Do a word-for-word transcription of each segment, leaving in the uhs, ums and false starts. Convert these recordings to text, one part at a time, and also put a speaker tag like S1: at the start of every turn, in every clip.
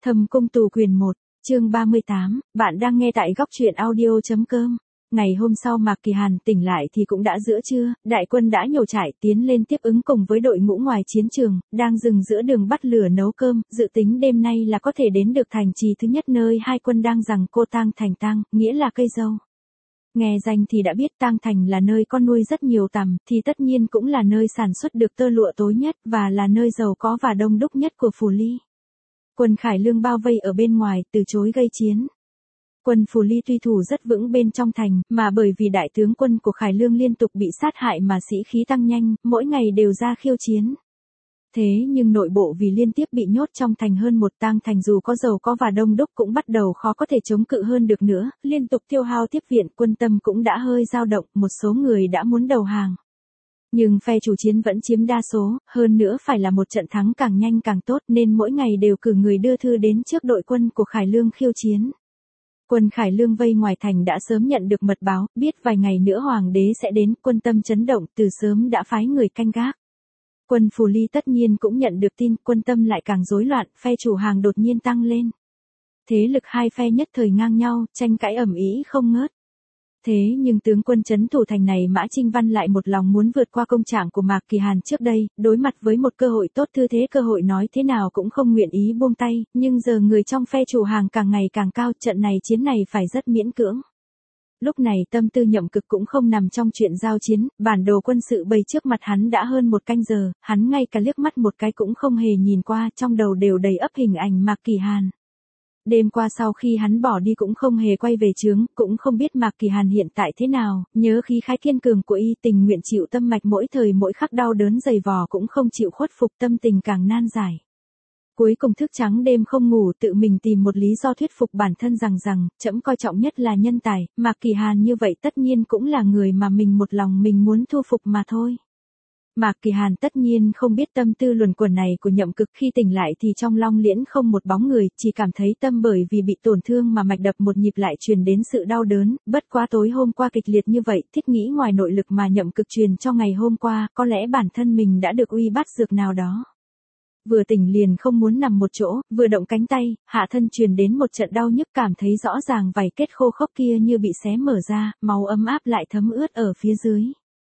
S1: Thâm cung tù quyền một, chương ba mươi tám, bạn đang nghe tại góc truyện audio.com. Ngày hôm sau Mạc Kỳ Hàn tỉnh lại thì cũng đã giữa trưa, đại quân đã nhổ trại tiến lên tiếp ứng cùng với đội ngũ ngoài chiến trường, đang dừng giữa đường bắt lửa nấu cơm, dự tính đêm nay là có thể đến được thành trì thứ nhất nơi hai quân đang giằng cô Tang Thành Tang, nghĩa là cây dâu. Nghe danh thì đã biết Tang Thành là nơi có nuôi rất nhiều tằm, thì tất nhiên cũng là nơi sản xuất được tơ lụa tối nhất và là nơi giàu có và đông đúc nhất của Phù Ly. Quân Khải Lương bao vây ở bên ngoài, từ chối gây chiến. Quân Phù Ly tuy thủ rất vững bên trong thành, mà bởi vì đại tướng quân của Khải Lương liên tục bị sát hại mà sĩ khí tăng nhanh, mỗi ngày đều ra khiêu chiến. Thế nhưng nội bộ vì liên tiếp bị nhốt trong thành hơn một Tang Thành dù có giàu có và đông đúc cũng bắt đầu khó có thể chống cự hơn được nữa, liên tục tiêu hao tiếp viện, quân tâm cũng đã hơi dao động, một số người đã muốn đầu hàng. Nhưng phe chủ chiến vẫn chiếm đa số, hơn nữa phải là một trận thắng càng nhanh càng tốt nên mỗi ngày đều cử người đưa thư đến trước đội quân của Khải Lương khiêu chiến. Quân Khải Lương vây ngoài thành đã sớm nhận được mật báo, biết vài ngày nữa hoàng đế sẽ đến, quân tâm chấn động, từ sớm đã phái người canh gác. Quân Phù Ly tất nhiên cũng nhận được tin, quân tâm lại càng rối loạn, phe chủ hàng đột nhiên tăng lên. Thế lực hai phe nhất thời ngang nhau, tranh cãi ầm ĩ không ngớt. Thế nhưng tướng quân trấn thủ thành này Mã Trinh Văn lại một lòng muốn vượt qua công trạng của Mạc Kỳ Hàn trước đây, đối mặt với một cơ hội tốt thư thế cơ hội nói thế nào cũng không nguyện ý buông tay, nhưng giờ người trong phe chủ hàng càng ngày càng cao, trận này chiến này phải rất miễn cưỡng. Lúc này tâm tư Nhậm Cực cũng không nằm trong chuyện giao chiến, bản đồ quân sự bày trước mặt hắn đã hơn một canh giờ, hắn ngay cả liếc mắt một cái cũng không hề nhìn qua, trong đầu đều đầy ắp hình ảnh Mạc Kỳ Hàn. Đêm qua sau khi hắn bỏ đi cũng không hề quay về trướng, cũng không biết Mạc Kỳ Hàn hiện tại thế nào, nhớ khí khái kiên cường của y, tình nguyện chịu tâm mạch mỗi thời mỗi khắc đau đớn dày vò cũng không chịu khuất phục, tâm tình càng nan giải. Cuối cùng thức trắng đêm không ngủ, tự mình tìm một lý do thuyết phục bản thân rằng rằng, trẫm coi trọng nhất là nhân tài, Mạc Kỳ Hàn như vậy tất nhiên cũng là người mà mình một lòng mình muốn thu phục mà thôi. Mạc Kỳ Hàn tất nhiên không biết tâm tư luẩn quẩn này của Nhậm Cực, khi tỉnh lại thì trong Long Liễn không một bóng người, chỉ cảm thấy tâm bởi vì bị tổn thương mà mạch đập một nhịp lại truyền đến sự đau đớn, bất quá tối hôm qua kịch liệt như vậy, thiết nghĩ ngoài nội lực mà Nhậm Cực truyền cho ngày hôm qua, có lẽ bản thân mình đã được uy bắt dược nào đó. Vừa tỉnh liền không muốn nằm một chỗ, vừa động cánh tay, hạ thân truyền đến một trận đau nhức, cảm thấy rõ ràng vảy kết khô khốc kia như bị xé mở ra, máu ấm áp lại thấm ướt ở phía dưới.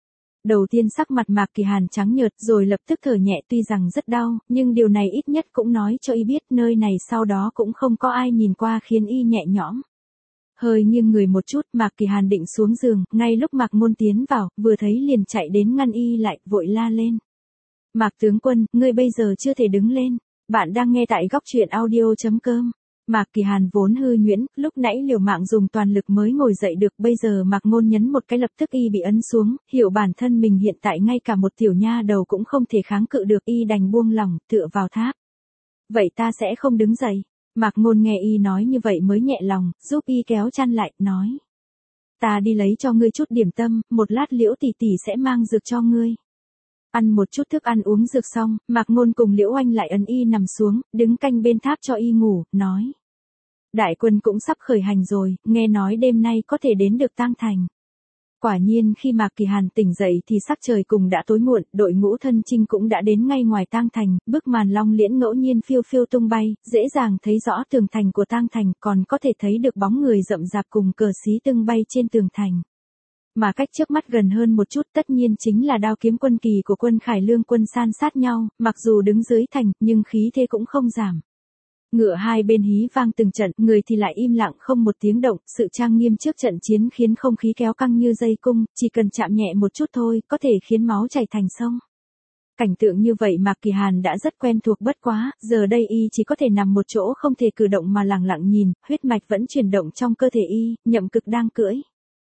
S1: Đầu tiên sắc mặt Mạc Kỳ Hàn trắng nhợt rồi lập tức thở nhẹ, tuy rằng rất đau, nhưng điều này ít nhất cũng nói cho y biết nơi này sau đó cũng không có ai nhìn qua khiến y nhẹ nhõm. Hơi nghiêng người một chút, Mạc Kỳ Hàn định xuống giường, ngay lúc Mạc Ngôn tiến vào, vừa thấy liền chạy đến ngăn y lại, vội la lên. Mạc tướng quân, ngươi bây giờ chưa thể đứng lên, bạn đang nghe tại góc truyện audio.com. Mạc Kỳ Hàn vốn hư nhuyễn, lúc nãy liều mạng dùng toàn lực mới ngồi dậy được, bây giờ Mạc Ngôn nhấn một cái lập tức y bị ấn xuống, hiểu bản thân mình hiện tại ngay cả một tiểu nha đầu cũng không thể kháng cự được, y đành buông lỏng, tựa vào tháp. Vậy ta sẽ không đứng dậy. Mạc Ngôn nghe y nói như vậy mới nhẹ lòng, giúp y kéo chăn lại, nói. Ta đi lấy cho ngươi chút điểm tâm, một lát Liễu tỷ tỷ sẽ mang dược cho ngươi. Ăn một chút thức ăn uống dược xong, Mạc Ngôn cùng Liễu Oanh lại ấn y nằm xuống, đứng canh bên tháp cho y ngủ, nói. Đại quân cũng sắp khởi hành rồi, nghe nói đêm nay có thể đến được Tang Thành. Quả nhiên khi Mạc Kỳ Hàn tỉnh dậy thì sắc trời cùng đã tối muộn, đội ngũ thân chinh cũng đã đến ngay ngoài Tang Thành, bức màn Long Liễn ngẫu nhiên phiêu phiêu tung bay, dễ dàng thấy rõ tường thành của Tang Thành, còn có thể thấy được bóng người rậm rạp cùng cờ xí tưng bay trên tường thành. Mà cách trước mắt gần hơn một chút tất nhiên chính là đao kiếm quân kỳ của quân Khải Lương quân san sát nhau, mặc dù đứng dưới thành, nhưng khí thế cũng không giảm. Ngựa hai bên hí vang từng trận, người thì lại im lặng không một tiếng động, sự trang nghiêm trước trận chiến khiến không khí kéo căng như dây cung, chỉ cần chạm nhẹ một chút thôi, có thể khiến máu chảy thành sông. Cảnh tượng như vậy Mạc Kỳ Hàn đã rất quen thuộc, bất quá, giờ đây y chỉ có thể nằm một chỗ không thể cử động mà lặng lặng nhìn, huyết mạch vẫn chuyển động trong cơ thể y, Nhậm Cực đang cưỡi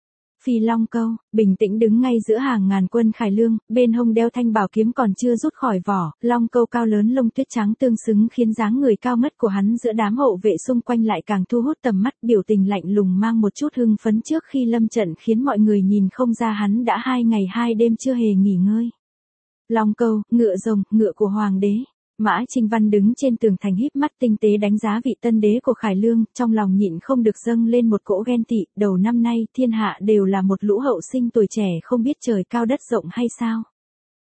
S1: Phi Long Câu, bình tĩnh đứng ngay giữa hàng ngàn quân Khải Lương, bên hông đeo thanh bảo kiếm còn chưa rút khỏi vỏ, Long Câu cao lớn lông tuyết trắng tương xứng khiến dáng người cao ngất của hắn giữa đám hộ vệ xung quanh lại càng thu hút tầm mắt, biểu tình lạnh lùng mang một chút hưng phấn trước khi lâm trận khiến mọi người nhìn không ra hắn đã hai ngày hai đêm chưa hề nghỉ ngơi. Long Câu, ngựa rồng, ngựa của hoàng đế. Mã Trinh Văn đứng trên tường thành híp mắt tinh tế đánh giá vị tân đế của Khải Lương, trong lòng nhịn không được dâng lên một cỗ ghen tị, đầu năm nay thiên hạ đều là một lũ hậu sinh tuổi trẻ không biết trời cao đất rộng hay sao.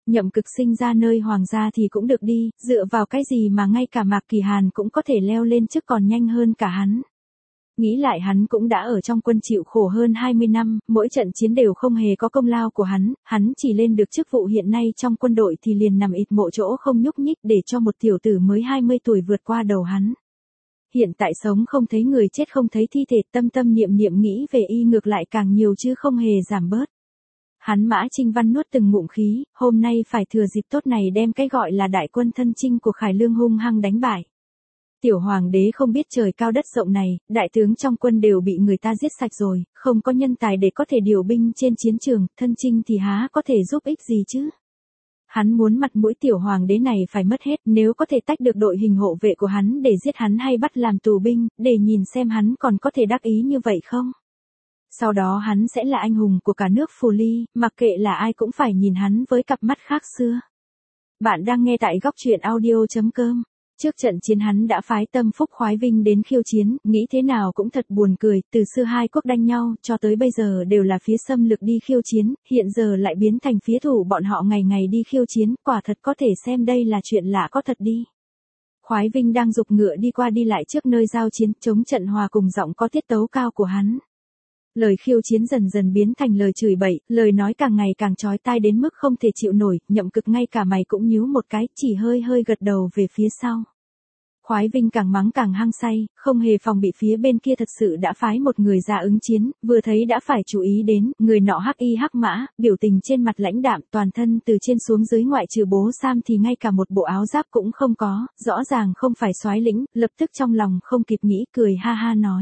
S1: Nhậm Cực sinh ra nơi hoàng gia thì cũng được đi, dựa vào cái gì mà ngay cả Mạc Kỳ Hàn cũng có thể leo lên chức còn nhanh hơn cả hắn. Nghĩ lại hắn cũng đã ở trong quân chịu khổ hơn hai mươi năm, mỗi trận chiến đều không hề có công lao của hắn, hắn chỉ lên được chức vụ hiện nay trong quân đội thì liền nằm ịt mộ chỗ không nhúc nhích để cho một tiểu tử mới hai mươi tuổi vượt qua đầu hắn. Hiện tại sống không thấy người chết không thấy thi thể, tâm tâm niệm niệm nghĩ về y ngược lại càng nhiều chứ không hề giảm bớt. Hắn Mã Trinh Văn nuốt từng ngụm khí, hôm nay phải thừa dịp tốt này đem cái gọi là đại quân thân chinh của Khải Lương hung hăng đánh bại. Tiểu hoàng đế không biết trời cao đất rộng này, đại tướng trong quân đều bị người ta giết sạch rồi, không có nhân tài để có thể điều binh trên chiến trường, thân chinh thì há có thể giúp ích gì chứ. Hắn muốn mặt mũi tiểu hoàng đế này phải mất hết, nếu có thể tách được đội hình hộ vệ của hắn để giết hắn hay bắt làm tù binh, để nhìn xem hắn còn có thể đắc ý như vậy không. Sau đó hắn sẽ là anh hùng của cả nước Phù Ly, mặc kệ là ai cũng phải nhìn hắn với cặp mắt khác xưa. Bạn đang nghe tại góc truyện audio chấm com. Trước trận chiến hắn đã phái Tâm Phúc Khoái Vinh đến khiêu chiến, nghĩ thế nào cũng thật buồn cười, từ xưa hai quốc đanh nhau, cho tới bây giờ đều là phía xâm lược đi khiêu chiến, hiện giờ lại biến thành phía thủ bọn họ ngày ngày đi khiêu chiến, quả thật có thể xem đây là chuyện lạ có thật đi. Khoái Vinh đang giục ngựa đi qua đi lại trước nơi giao chiến, chống trận hòa cùng giọng có tiết tấu cao của hắn. Lời khiêu chiến dần dần biến thành lời chửi bậy, lời nói càng ngày càng chói tai đến mức không thể chịu nổi, Nhậm Cực ngay cả mày cũng nhíu một cái, chỉ hơi hơi gật đầu về phía sau. Khoái Vinh càng mắng càng hăng say, không hề phòng bị phía bên kia thật sự đã phái một người ra ứng chiến, vừa thấy đã phải chú ý đến, người nọ hắc y hắc mã, biểu tình trên mặt lãnh đạm, toàn thân từ trên xuống dưới ngoại trừ bố Sam thì ngay cả một bộ áo giáp cũng không có, rõ ràng không phải soái lĩnh, lập tức trong lòng không kịp nghĩ cười ha ha nói.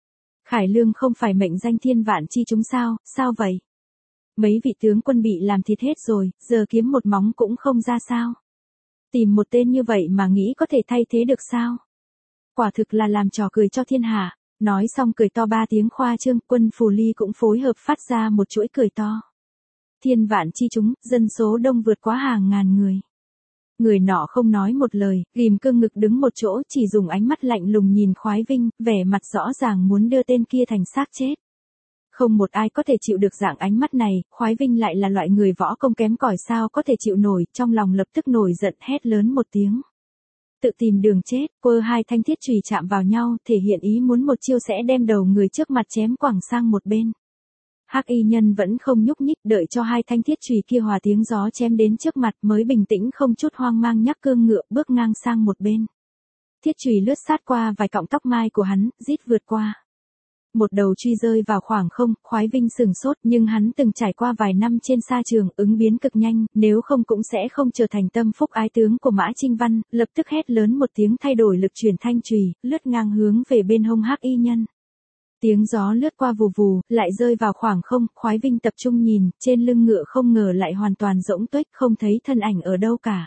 S1: Khải Lương không phải mệnh danh thiên vạn chi chúng sao, sao vậy? Mấy vị tướng quân bị làm thịt hết rồi, giờ kiếm một móng cũng không ra sao? Tìm một tên như vậy mà nghĩ có thể thay thế được sao? Quả thực là làm trò cười cho thiên hạ. Nói xong cười to ba tiếng khoa trương, quân Phù Ly cũng phối hợp phát ra một chuỗi cười to. Thiên vạn chi chúng, dân số đông vượt quá hàng ngàn người. Người nọ không nói một lời, ghim cương ngực đứng một chỗ, chỉ dùng ánh mắt lạnh lùng nhìn Khoái Vinh, vẻ mặt rõ ràng muốn đưa tên kia thành xác chết. Không một ai có thể chịu được dạng ánh mắt này, Khoái Vinh lại là loại người võ công kém cỏi sao có thể chịu nổi, trong lòng lập tức nổi giận hét lớn một tiếng. Tự tìm đường chết, quơ hai thanh thiết chùy chạm vào nhau, thể hiện ý muốn một chiêu sẽ đem đầu người trước mặt chém quẳng sang một bên. Hắc y nhân vẫn không nhúc nhích, đợi cho hai thanh thiết chùy kia hòa tiếng gió chém đến trước mặt mới bình tĩnh không chút hoang mang nhắc cương ngựa bước ngang sang một bên. Thiết chùy lướt sát qua vài cọng tóc mai của hắn, rít vượt qua. Một đầu truy rơi vào khoảng không, Khoái Vinh sừng sốt, nhưng hắn từng trải qua vài năm trên sa trường, ứng biến cực nhanh, nếu không cũng sẽ không trở thành tâm phúc ái tướng của Mã Trinh Văn, lập tức hét lớn một tiếng thay đổi lực chuyển thanh chùy, lướt ngang hướng về bên hông hắc y nhân. Tiếng gió lướt qua vù vù, lại rơi vào khoảng không, Khoái Vinh tập trung nhìn, trên lưng ngựa không ngờ lại hoàn toàn rỗng tuếch, không thấy thân ảnh ở đâu cả.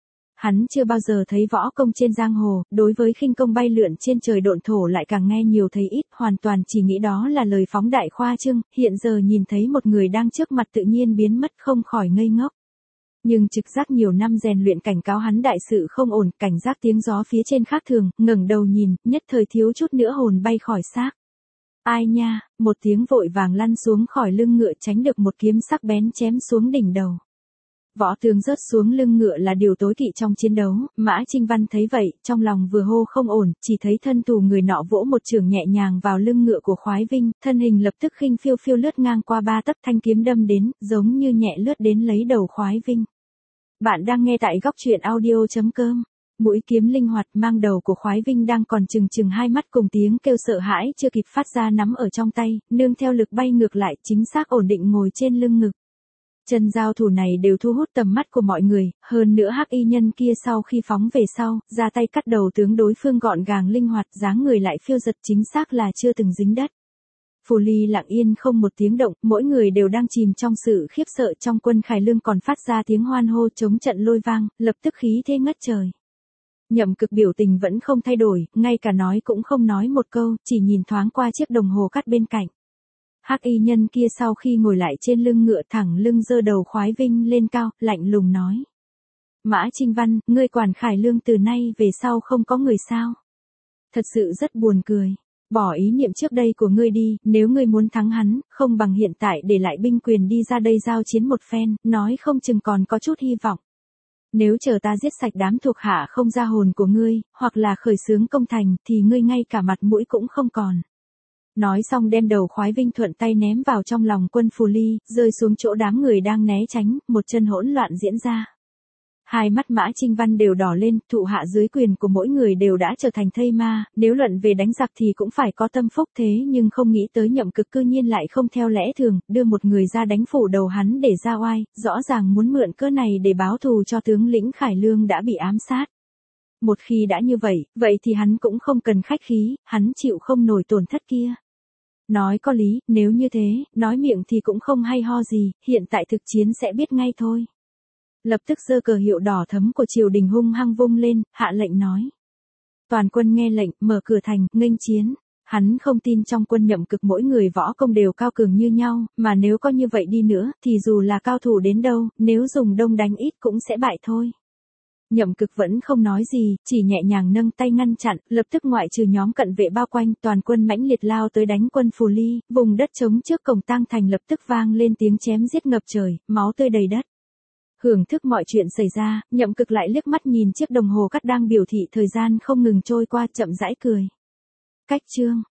S1: Hắn chưa bao giờ thấy võ công trên giang hồ, đối với khinh công bay lượn trên trời độn thổ lại càng nghe nhiều thấy ít, hoàn toàn chỉ nghĩ đó là lời phóng đại khoa trương, hiện giờ nhìn thấy một người đang trước mặt tự nhiên biến mất không khỏi ngây ngốc. Nhưng trực giác nhiều năm rèn luyện cảnh cáo hắn đại sự không ổn, cảnh giác tiếng gió phía trên khác thường, ngẩng đầu nhìn, nhất thời thiếu chút nữa hồn bay khỏi xác. Ai nha, một tiếng vội vàng lăn xuống khỏi lưng ngựa tránh được một kiếm sắc bén chém xuống đỉnh đầu. Võ tướng rớt xuống lưng ngựa là điều tối kỵ trong chiến đấu, Mã Trinh Văn thấy vậy, trong lòng vừa hô không ổn, chỉ thấy thân tù người nọ vỗ một trường nhẹ nhàng vào lưng ngựa của Khoái Vinh, thân hình lập tức khinh phiêu phiêu lướt ngang qua ba tấc, thanh kiếm đâm đến, giống như nhẹ lướt đến lấy đầu Khoái Vinh. Bạn đang nghe tại góc truyện audio chấm com. Mũi kiếm linh hoạt mang đầu của Khoái Vinh đang còn chừng chừng hai mắt cùng tiếng kêu sợ hãi chưa kịp phát ra nắm ở trong tay, nương theo lực bay ngược lại chính xác ổn định ngồi trên lưng ngực. Chân giao thủ này đều thu hút tầm mắt của mọi người, hơn nữa hắc y nhân kia sau khi phóng về sau, ra tay cắt đầu tướng đối phương gọn gàng linh hoạt, dáng người lại phiêu giật chính xác là chưa từng dính đất. Phù Ly lặng yên không một tiếng động, mỗi người đều đang chìm trong sự khiếp sợ, trong quân Khải Lương còn phát ra tiếng hoan hô chống trận lôi vang, lập tức khí thế ngất trời. Nhậm Cực biểu tình vẫn không thay đổi, ngay cả nói cũng không nói một câu, chỉ nhìn thoáng qua chiếc đồng hồ cắt bên cạnh. Hắc y nhân kia sau khi ngồi lại trên lưng ngựa thẳng lưng giơ đầu Khoái Vinh lên cao, lạnh lùng nói. Mã Trinh Văn, ngươi quản Khải Lương từ nay về sau không có người sao? Thật sự rất buồn cười. Bỏ ý niệm trước đây của ngươi đi, nếu ngươi muốn thắng hắn, không bằng hiện tại để lại binh quyền đi ra đây giao chiến một phen, nói không chừng còn có chút hy vọng. Nếu chờ ta giết sạch đám thuộc hạ không ra hồn của ngươi, hoặc là khởi xướng công thành, thì ngươi ngay cả mặt mũi cũng không còn. Nói xong đem đầu Khoái Vinh thuận tay ném vào trong lòng Quân Phù Ly, rơi xuống chỗ đám người đang né tránh, một chân hỗn loạn diễn ra. Hai mắt Mã Trinh Văn đều đỏ lên, thụ hạ dưới quyền của mỗi người đều đã trở thành thây ma, nếu luận về đánh giặc thì cũng phải có tâm phúc thế nhưng không nghĩ tới Nhậm Cực cư nhiên lại không theo lẽ thường, đưa một người ra đánh phủ đầu hắn để ra oai, rõ ràng muốn mượn cơ này để báo thù cho tướng lĩnh Khải Lương đã bị ám sát. Một khi đã như vậy, vậy thì hắn cũng không cần khách khí, hắn chịu không nổi tổn thất kia. Nói có lý, nếu như thế, nói miệng thì cũng không hay ho gì, hiện tại thực chiến sẽ biết ngay thôi. Lập tức giơ cờ hiệu đỏ thấm của triều đình hung hăng vung lên, hạ lệnh nói. Toàn quân nghe lệnh, mở cửa thành, nghênh chiến. Hắn không tin trong quân Nhậm Cực mỗi người võ công đều cao cường như nhau, mà nếu có như vậy đi nữa, thì dù là cao thủ đến đâu, nếu dùng đông đánh ít cũng sẽ bại thôi. Nhậm Cực vẫn không nói gì, chỉ nhẹ nhàng nâng tay ngăn chặn, lập tức ngoại trừ nhóm cận vệ bao quanh, toàn quân mãnh liệt lao tới đánh Quân Phù Ly, vùng đất trống trước cổng tang thành lập tức vang lên tiếng chém giết ngập trời, máu tươi đầy đất. Hưởng thức mọi chuyện xảy ra, Nhậm Cực lại liếc mắt nhìn chiếc đồng hồ cắt đang biểu thị thời gian không ngừng trôi qua, chậm rãi cười. Cách chương